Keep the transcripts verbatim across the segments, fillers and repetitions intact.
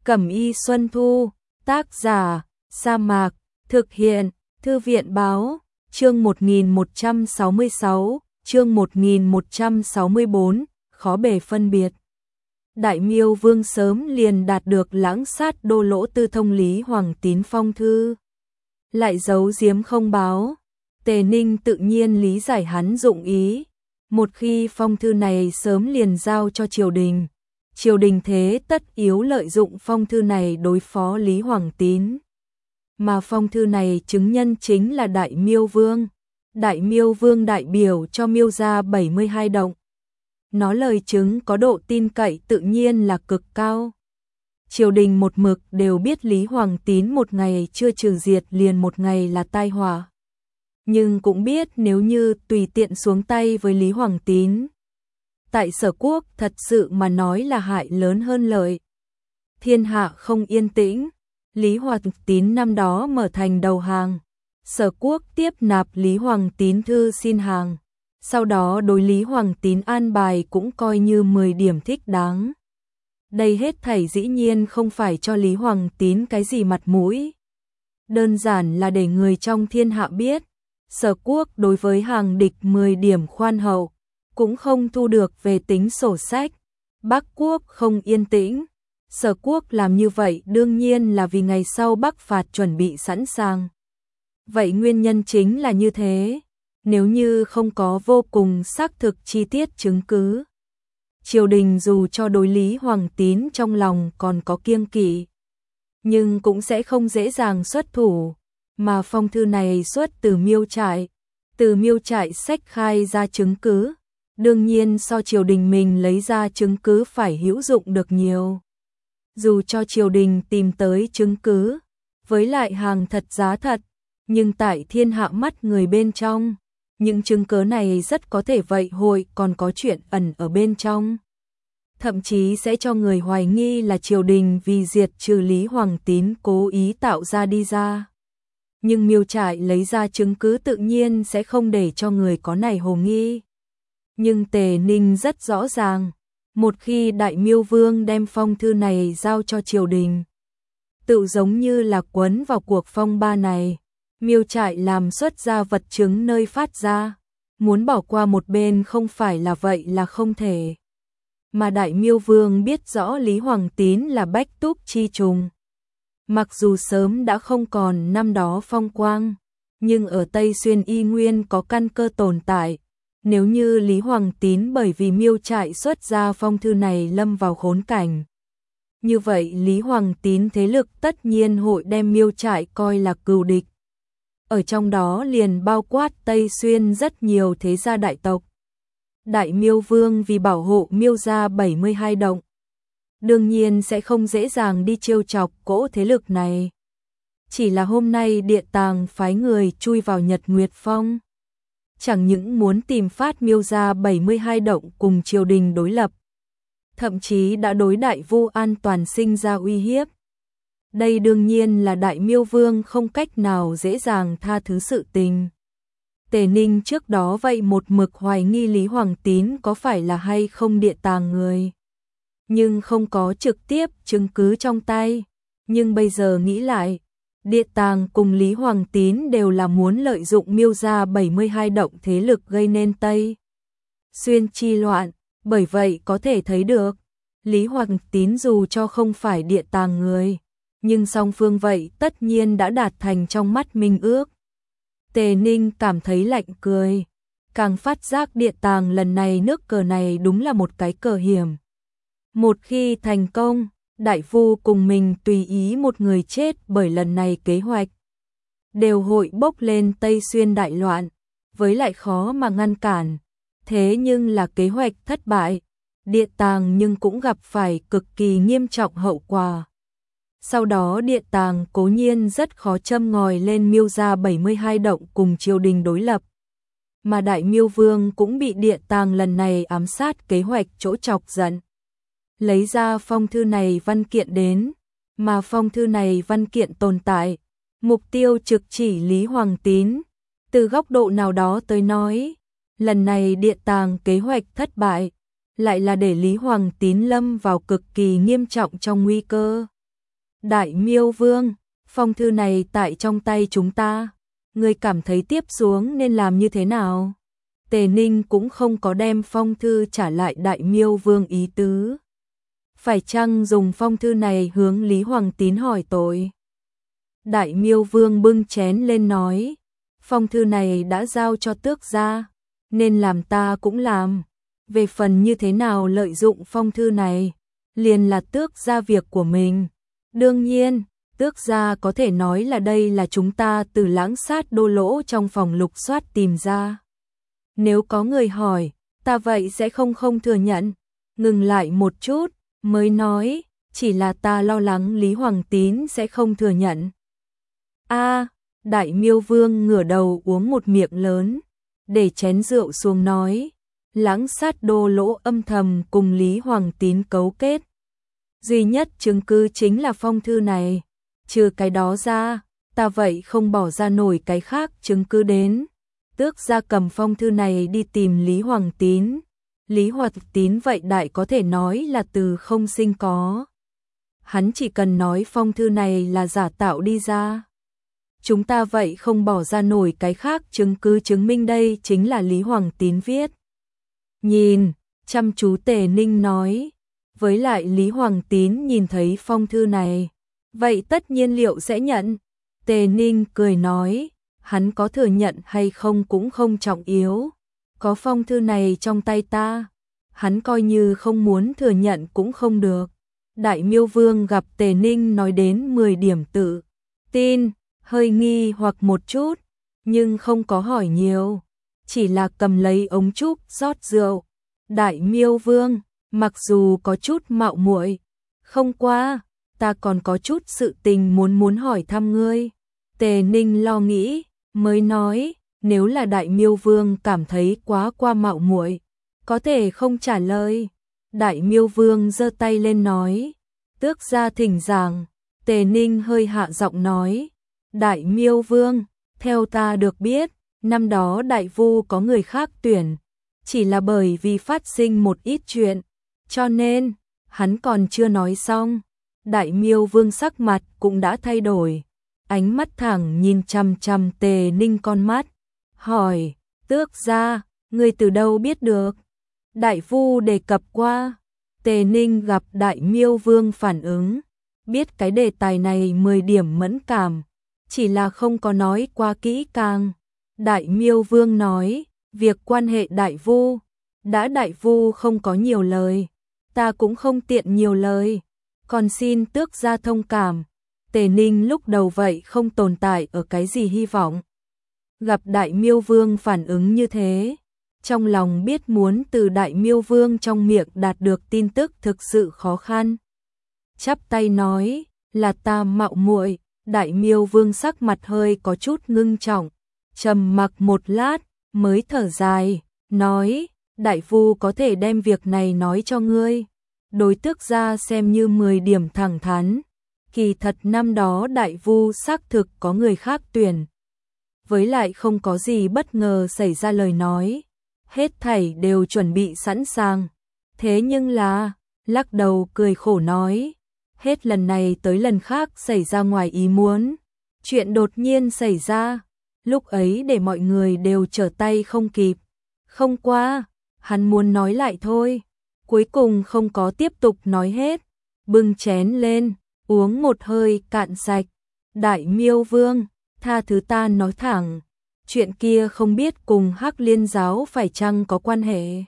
Cẩm y Xuân Thu, tác giả, Sa Mạc, thực hiện, Thư viện báo, chương một nghìn một trăm sáu mươi sáu, chương một nghìn một trăm sáu mươi bốn, khó bề phân biệt. Đại Miêu Vương sớm liền đạt được lãng sát đô lỗ tư thông Lý Hoàng Tín phong thư. Lại giấu giếm không báo, Tề Ninh tự nhiên lý giải hắn dụng ý. Một khi phong thư này sớm liền giao cho triều đình, triều đình thế tất yếu lợi dụng phong thư này đối phó Lý Hoàng Tín. Mà phong thư này chứng nhân chính là Đại Miêu Vương. Đại Miêu Vương đại biểu cho Miêu gia bảy mươi hai động. Nó lời chứng có độ tin cậy tự nhiên là cực cao. Triều đình một mực đều biết Lý Hoàng Tín một ngày chưa trừ diệt liền một ngày là tai họa. Nhưng cũng biết nếu như tùy tiện xuống tay với Lý Hoàng Tín, tại Sở Quốc thật sự mà nói là hại lớn hơn lợi. Thiên hạ không yên tĩnh, Lý Hoàng Tín năm đó mở thành đầu hàng, Sở Quốc tiếp nạp Lý Hoàng Tín thư xin hàng, sau đó đối Lý Hoàng Tín an bài cũng coi như mười điểm thích đáng. Đây hết thảy dĩ nhiên không phải cho Lý Hoàng Tín cái gì mặt mũi, đơn giản là để người trong thiên hạ biết, Sở Quốc đối với hàng địch mười điểm khoan hậu, cũng không thu được về tính sổ sách. Bắc Quốc không yên tĩnh, Sở Quốc làm như vậy đương nhiên là vì ngày sau Bắc phạt chuẩn bị sẵn sàng. Vậy nguyên nhân chính là như thế, nếu như không có vô cùng xác thực chi tiết chứng cứ, triều đình dù cho đối Lý Hoàng Tín trong lòng còn có kiêng kỵ, nhưng cũng sẽ không dễ dàng xuất thủ. Mà phong thư này xuất từ Miêu trại, từ Miêu trại sách khai ra chứng cứ, đương nhiên so triều đình mình lấy ra chứng cứ phải hữu dụng được nhiều. Dù cho triều đình tìm tới chứng cứ, với lại hàng thật giá thật, nhưng tại thiên hạ mắt người bên trong, những chứng cứ này rất có thể vậy hội còn có chuyện ẩn ở bên trong. Thậm chí sẽ cho người hoài nghi là triều đình vì diệt trừ Lý Hoàng Tín cố ý tạo ra đi ra. Nhưng Miêu trại lấy ra chứng cứ tự nhiên sẽ không để cho người có này hồ nghi. Nhưng Tề Ninh rất rõ ràng, một khi Đại Miêu Vương đem phong thư này giao cho triều đình, tự giống như là quấn vào cuộc phong ba này, Miêu trại làm xuất ra vật chứng nơi phát ra, muốn bỏ qua một bên không phải là vậy là không thể. Mà Đại Miêu Vương biết rõ Lý Hoàng Tín là bách túc chi trùng. Mặc dù sớm đã không còn năm đó phong quang, nhưng ở Tây Xuyên y nguyên có căn cơ tồn tại. Nếu như Lý Hoàng Tín bởi vì Miêu trại xuất ra phong thư này lâm vào khốn cảnh, như vậy Lý Hoàng Tín thế lực tất nhiên hội đem Miêu trại coi là cừu địch. Ở trong đó liền bao quát Tây Xuyên rất nhiều thế gia đại tộc. Đại Miêu Vương vì bảo hộ Miêu gia bảy mươi hai động, đương nhiên sẽ không dễ dàng đi trêu chọc cỗ thế lực này. Chỉ là hôm nay Địa Tàng phái người chui vào Nhật Nguyệt Phong, chẳng những muốn tìm phát Miêu gia bảy mươi hai động cùng triều đình đối lập, thậm chí đã đối Đại Vu an toàn sinh ra uy hiếp. Đây đương nhiên là Đại Miêu Vương không cách nào dễ dàng tha thứ sự tình. Tề Ninh trước đó vậy một mực hoài nghi Lý Hoàng Tín có phải là hay không Địa Tàng người, nhưng không có trực tiếp chứng cứ trong tay. Nhưng bây giờ nghĩ lại, Địa Tàng cùng Lý Hoàng Tín đều là muốn lợi dụng Miêu gia bảy mươi hai động thế lực gây nên Tây Xuyên chi loạn, bởi vậy có thể thấy được, Lý Hoàng Tín dù cho không phải Địa Tàng người, nhưng song phương vậy tất nhiên đã đạt thành trong mắt minh ước. Tề Ninh cảm thấy lạnh cười, càng phát giác Địa Tàng lần này nước cờ này đúng là một cái cờ hiểm. Một khi thành công, Đại Vu cùng mình tùy ý một người chết bởi lần này kế hoạch, đều hội bốc lên Tây Xuyên đại loạn, với lại khó mà ngăn cản. Thế nhưng là kế hoạch thất bại, Địa Tàng nhưng cũng gặp phải cực kỳ nghiêm trọng hậu quả. Sau đó Địa Tàng cố nhiên rất khó châm ngòi lên Miêu gia bảy mươi hai động cùng triều đình đối lập. Mà Đại Miêu Vương cũng bị Địa Tàng lần này ám sát kế hoạch chỗ chọc giận. Lấy ra phong thư này văn kiện đến, mà phong thư này văn kiện tồn tại, mục tiêu trực chỉ Lý Hoàng Tín. Từ góc độ nào đó tới nói, lần này Địa Tàng kế hoạch thất bại, lại là để Lý Hoàng Tín lâm vào cực kỳ nghiêm trọng trong nguy cơ. Đại Miêu Vương, phong thư này tại trong tay chúng ta, ngươi cảm thấy tiếp xuống nên làm như thế nào? Tề Ninh cũng không có đem phong thư trả lại Đại Miêu Vương ý tứ. Phải chăng dùng phong thư này hướng Lý Hoàng Tín hỏi tội? Đại Miêu Vương bưng chén lên nói, phong thư này đã giao cho tước gia, nên làm ta cũng làm. Về phần như thế nào lợi dụng phong thư này, liền là tước gia việc của mình. Đương nhiên, tước gia có thể nói là đây là chúng ta từ Lãng Sát Đô lỗ trong phòng lục soát tìm ra. Nếu có người hỏi, ta vậy sẽ không không thừa nhận. Ngừng lại một chút, mới nói, chỉ là ta lo lắng Lý Hoàng Tín sẽ không thừa nhận. A, Đại Miêu Vương ngửa đầu uống một miệng lớn, để chén rượu xuống nói, Lãng Sát Đô lỗ âm thầm cùng Lý Hoàng Tín cấu kết. Duy nhất chứng cứ chính là phong thư này, trừ cái đó ra, ta vậy không bỏ ra nổi cái khác chứng cứ đến. Tước gia cầm phong thư này đi tìm Lý Hoàng Tín. Lý Hoàng Tín vậy đại có thể nói là từ không sinh có. Hắn chỉ cần nói phong thư này là giả tạo đi ra. Chúng ta vậy không bỏ ra nổi cái khác chứng cứ chứng minh đây chính là Lý Hoàng Tín viết. Nhìn, chăm chú Tề Ninh nói, với lại Lý Hoàng Tín nhìn thấy phong thư này, vậy tất nhiên liệu sẽ nhận. Tề Ninh cười nói, hắn có thừa nhận hay không cũng không trọng yếu. Có phong thư này trong tay ta, hắn coi như không muốn thừa nhận cũng không được. Đại Miêu Vương gặp Tề Ninh nói đến mười điểm tự tin, hơi nghi hoặc một chút, nhưng không có hỏi nhiều, chỉ là cầm lấy ống trúc rót rượu. Đại Miêu Vương, mặc dù có chút mạo muội, không qua, ta còn có chút sự tình muốn muốn hỏi thăm ngươi. Tề Ninh lo nghĩ, mới nói, nếu là Đại Miêu Vương cảm thấy quá qua mạo muội, có thể không trả lời. Đại Miêu Vương giơ tay lên nói, tước gia thỉnh giảng. Tề Ninh hơi hạ giọng nói, Đại Miêu Vương, theo ta được biết, năm đó Đại Vu có người khác tuyển, chỉ là bởi vì phát sinh một ít chuyện, cho nên, hắn còn chưa nói xong. Đại Miêu Vương sắc mặt cũng đã thay đổi, ánh mắt thẳng nhìn chằm chằm Tề Ninh con mắt, hỏi, tước gia, ngươi từ đâu biết được? Đại Vu đề cập qua. Tề Ninh gặp Đại Miêu Vương phản ứng, biết cái đề tài này mười điểm mẫn cảm, chỉ là không có nói qua kỹ càng. Đại Miêu Vương nói, việc quan hệ Đại Vu, đã Đại Vu không có nhiều lời, ta cũng không tiện nhiều lời, còn xin tước gia thông cảm. Tề Ninh lúc đầu vậy không tồn tại ở cái gì hy vọng. Gặp Đại Miêu Vương phản ứng như thế, trong lòng biết muốn từ Đại Miêu Vương trong miệng đạt được tin tức thực sự khó khăn. Chắp tay nói, là ta mạo muội. Đại Miêu Vương sắc mặt hơi có chút ngưng trọng, trầm mặc một lát, mới thở dài, nói, Đại Vu có thể đem việc này nói cho ngươi. Đối tước gia xem như mười điểm thẳng thắn, kỳ thật năm đó Đại Vu xác thực có người khác tuyển. Với lại không có gì bất ngờ xảy ra lời nói, hết thảy đều chuẩn bị sẵn sàng. Thế nhưng là, lắc đầu cười khổ nói, hết lần này tới lần khác xảy ra ngoài ý muốn. Chuyện đột nhiên xảy ra, lúc ấy để mọi người đều trở tay không kịp. Không qua, hắn muốn nói lại thôi, cuối cùng không có tiếp tục nói hết, bưng chén lên, uống một hơi cạn sạch. Đại Miêu Vương, tha thứ ta nói thẳng, chuyện kia không biết cùng Hắc Liên giáo phải chăng có quan hệ.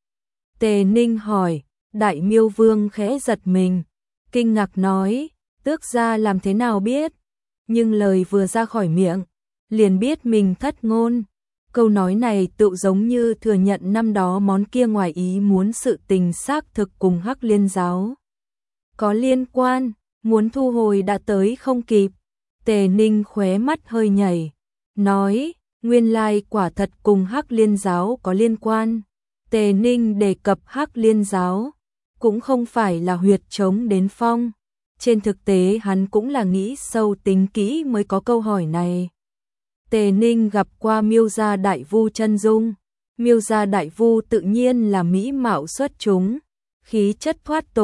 Tề Ninh hỏi. Đại Miêu Vương khẽ giật mình, kinh ngạc nói, tước gia làm thế nào biết? Nhưng lời vừa ra khỏi miệng, liền biết mình thất ngôn. Câu nói này tự giống như thừa nhận năm đó món kia ngoài ý muốn sự tình xác thực cùng Hắc Liên giáo có liên quan, muốn thu hồi đã tới không kịp. Tề Ninh khóe mắt hơi nhảy, nói, nguyên lai quả thật cùng Hắc Liên giáo có liên quan. Tề Ninh đề cập Hắc Liên giáo, cũng không phải là huyệt trống đến phong. Trên thực tế hắn cũng là nghĩ sâu tính kỹ mới có câu hỏi này. Tề Ninh gặp qua Miêu gia Đại Vu chân dung. Miêu gia Đại Vu tự nhiên là mỹ mạo xuất chúng, khí chất thoát tục,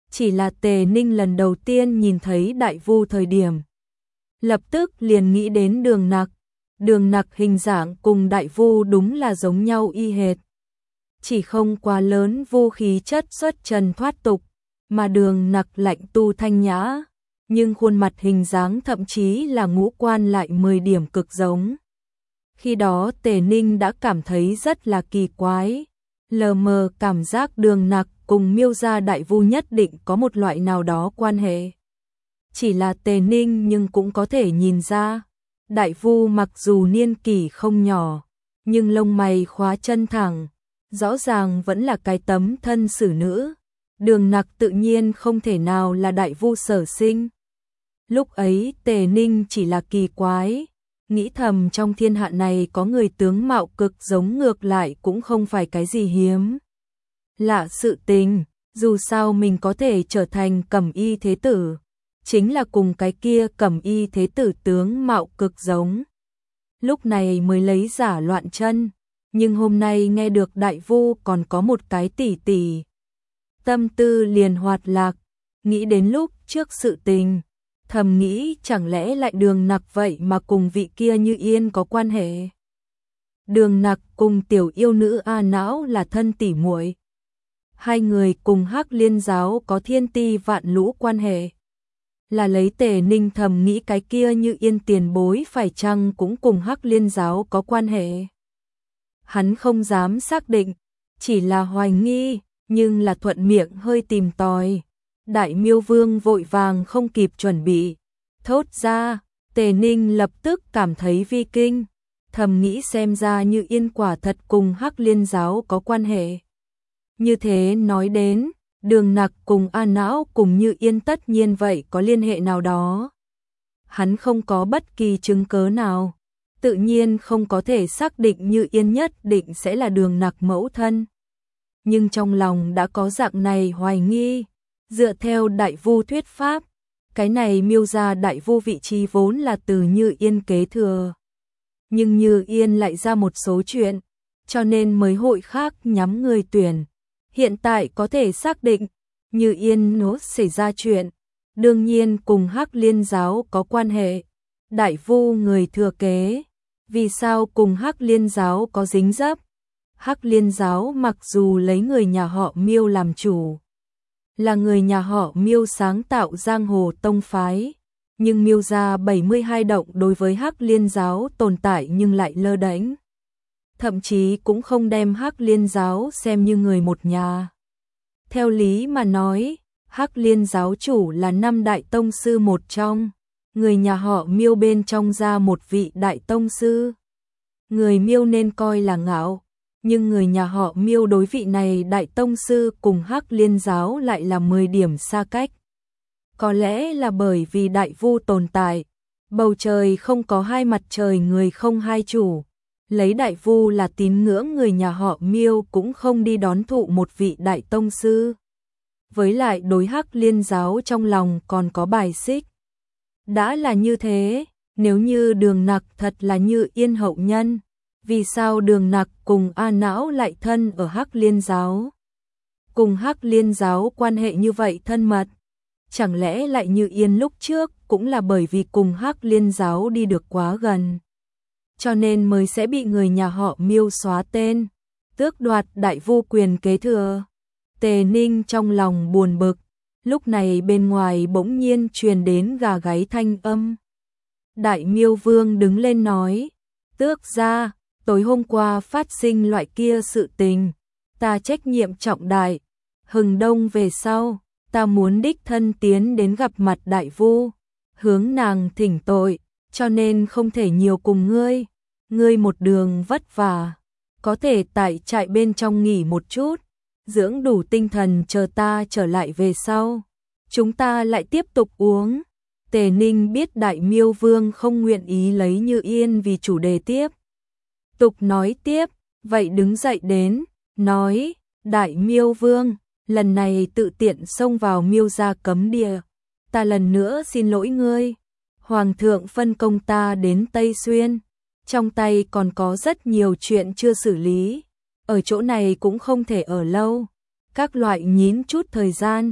chỉ là Tề Ninh lần đầu tiên nhìn thấy Đại Vu thời điểm. Lập tức liền nghĩ đến Đường Nặc, Đường Nặc hình dạng cùng Đại Vu đúng là giống nhau y hệt. Chỉ không quá lớn vu khí chất xuất trần thoát tục, mà Đường Nặc lạnh tu thanh nhã, nhưng khuôn mặt hình dáng thậm chí là ngũ quan lại mười điểm cực giống. Khi đó Tề Ninh đã cảm thấy rất là kỳ quái, lờ mờ cảm giác Đường Nặc cùng Miêu gia Đại Vu nhất định có một loại nào đó quan hệ. Chỉ là Tề Ninh nhưng cũng có thể nhìn ra, Đại Vu mặc dù niên kỷ không nhỏ, nhưng lông mày khóa chân thẳng, rõ ràng vẫn là cái tấm thân xử nữ. Đường Nặc tự nhiên không thể nào là Đại Vu sở sinh. Lúc ấy Tề Ninh chỉ là kỳ quái, nghĩ thầm trong thiên hạ này có người tướng mạo cực giống ngược lại cũng không phải cái gì hiếm lạ sự tình, dù sao mình có thể trở thành Cẩm Y Thế Tử, chính là cùng cái kia Cẩm Y Thế Tử tướng mạo cực giống. Lúc này mới lấy giả loạn chân, nhưng hôm nay nghe được Đại Vu còn có một cái tỷ tỷ, tâm tư liền hoạt lạc, nghĩ đến lúc trước sự tình, thầm nghĩ chẳng lẽ lại Đường Nặc vậy mà cùng vị kia Như Yên có quan hệ. Đường Nặc cùng tiểu yêu nữ A Não là thân tỷ muội, hai người cùng Hắc Liên giáo có thiên ti vạn lũ quan hệ. Là lấy Tề Ninh thầm nghĩ cái kia Như Yên tiền bối phải chăng cũng cùng Hắc Liên giáo có quan hệ. Hắn không dám xác định, chỉ là hoài nghi, nhưng là thuận miệng hơi tìm tòi. Đại Miêu Vương vội vàng không kịp chuẩn bị, thốt ra. Tề Ninh lập tức cảm thấy vi kinh, thầm nghĩ xem ra Như Yên quả thật cùng Hắc Liên giáo có quan hệ. Như thế nói đến, Đường Nặc cùng A Não cùng Như Yên tất nhiên vậy có liên hệ nào đó. Hắn không có bất kỳ chứng cớ nào, tự nhiên không có thể xác định Như Yên nhất định sẽ là Đường Nặc mẫu thân. Nhưng trong lòng đã có dạng này hoài nghi, dựa theo Đại Vu thuyết pháp, cái này Miêu gia Đại Vu vị trí vốn là từ Như Yên kế thừa. Nhưng Như Yên lại ra một số chuyện, cho nên mới hội khác nhắm người tuyển. Hiện tại có thể xác định, Như Yên nó xảy ra chuyện, đương nhiên cùng Hắc Liên giáo có quan hệ. Đại Vu người thừa kế, vì sao cùng Hắc Liên giáo có dính dấp? Hắc Liên giáo mặc dù lấy người nhà họ Miêu làm chủ, là người nhà họ Miêu sáng tạo giang hồ tông phái, nhưng Miêu gia bảy mươi hai động đối với Hắc Liên giáo tồn tại nhưng lại lơ đễnh, thậm chí cũng không đem Hắc Liên giáo xem như người một nhà. Theo lý mà nói, Hắc Liên giáo chủ là năm đại tông sư một trong, người nhà họ Miêu bên trong ra một vị đại tông sư. Người Miêu nên coi là ngạo, nhưng người nhà họ Miêu đối vị này đại tông sư cùng Hắc Liên giáo lại là mười điểm xa cách. Có lẽ là bởi vì Đại Vu tồn tại, bầu trời không có hai mặt trời người không hai chủ. Lấy Đại Vu là tín ngưỡng người nhà họ Miêu cũng không đi đón thụ một vị đại tông sư. Với lại đối Hắc Liên giáo trong lòng còn có bài xích. Đã là như thế, nếu như Đường Nặc thật là Như Yên hậu nhân, vì sao Đường Nặc cùng A Não lại thân ở Hắc Liên giáo? Cùng Hắc Liên giáo quan hệ như vậy thân mật, chẳng lẽ lại Như Yên lúc trước cũng là bởi vì cùng Hắc Liên giáo đi được quá gần, cho nên mới sẽ bị người nhà họ Miêu xóa tên, tước đoạt Đại Vu quyền kế thừa. Tề Ninh trong lòng buồn bực, lúc này bên ngoài bỗng nhiên truyền đến gà gáy thanh âm. Đại Miêu Vương đứng lên nói, tước gia, tối hôm qua phát sinh loại kia sự tình, ta trách nhiệm trọng đại, hừng đông về sau, ta muốn đích thân tiến đến gặp mặt Đại Vu, hướng nàng thỉnh tội, cho nên không thể nhiều cùng ngươi, ngươi một đường vất vả, có thể tại trại bên trong nghỉ một chút, dưỡng đủ tinh thần chờ ta trở lại về sau, chúng ta lại tiếp tục uống. Tề Ninh biết Đại Miêu Vương không nguyện ý lấy Như Yên vì chủ đề tiếp tục nói tiếp, vậy đứng dậy đến, nói, Đại Miêu Vương, lần này tự tiện xông vào Miêu gia cấm địa, ta lần nữa xin lỗi ngươi. Hoàng thượng phân công ta đến Tây Xuyên, trong tay còn có rất nhiều chuyện chưa xử lý, ở chỗ này cũng không thể ở lâu, các loại nhín chút thời gian,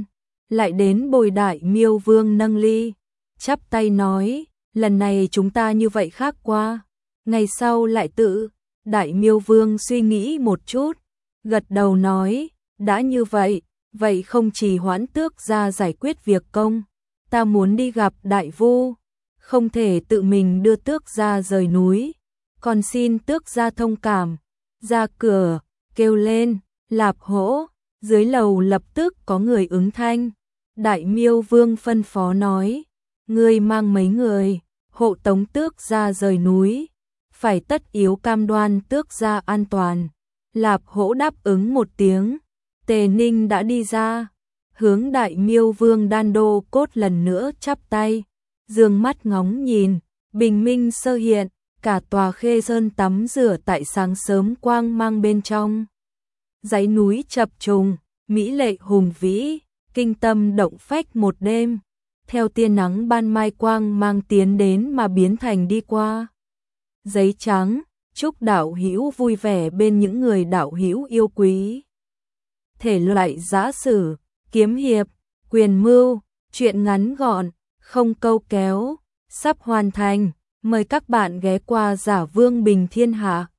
lại đến bồi Đại Miêu Vương nâng ly, chắp tay nói, lần này chúng ta như vậy khác qua, ngày sau lại tự. Đại Miêu Vương suy nghĩ một chút, gật đầu nói, đã như vậy, vậy không chỉ hoãn tước gia giải quyết việc công, ta muốn đi gặp đại vu, không thể tự mình đưa tước gia rời núi, còn xin tước gia thông cảm. Ra cửa, kêu lên, Lạp Hổ, dưới lầu lập tức có người ứng thanh. Đại Miêu Vương phân phó nói, ngươi mang mấy người, hộ tống tước gia rời núi, phải tất yếu cam đoan tước gia an toàn. Lạp Hổ đáp ứng một tiếng, Tề Ninh đã đi ra, hướng Đại Miêu Vương Đan Đô Cốt lần nữa chắp tay, dương mắt ngóng nhìn, bình minh sơ hiện, cả tòa Khê Sơn tắm rửa tại sáng sớm quang mang bên trong. Dãy núi chập trùng, mỹ lệ hùng vĩ, kinh tâm động phách một đêm, theo tia nắng ban mai quang mang tiến đến mà biến thành đi qua. Giấy trắng, chúc đạo hữu vui vẻ bên những người đạo hữu yêu quý. Thể loại giã sử, kiếm hiệp, quyền mưu, truyện ngắn gọn, không câu kéo, sắp hoàn thành. Mời các bạn ghé qua Giả Vương Bình Thiên Hạ.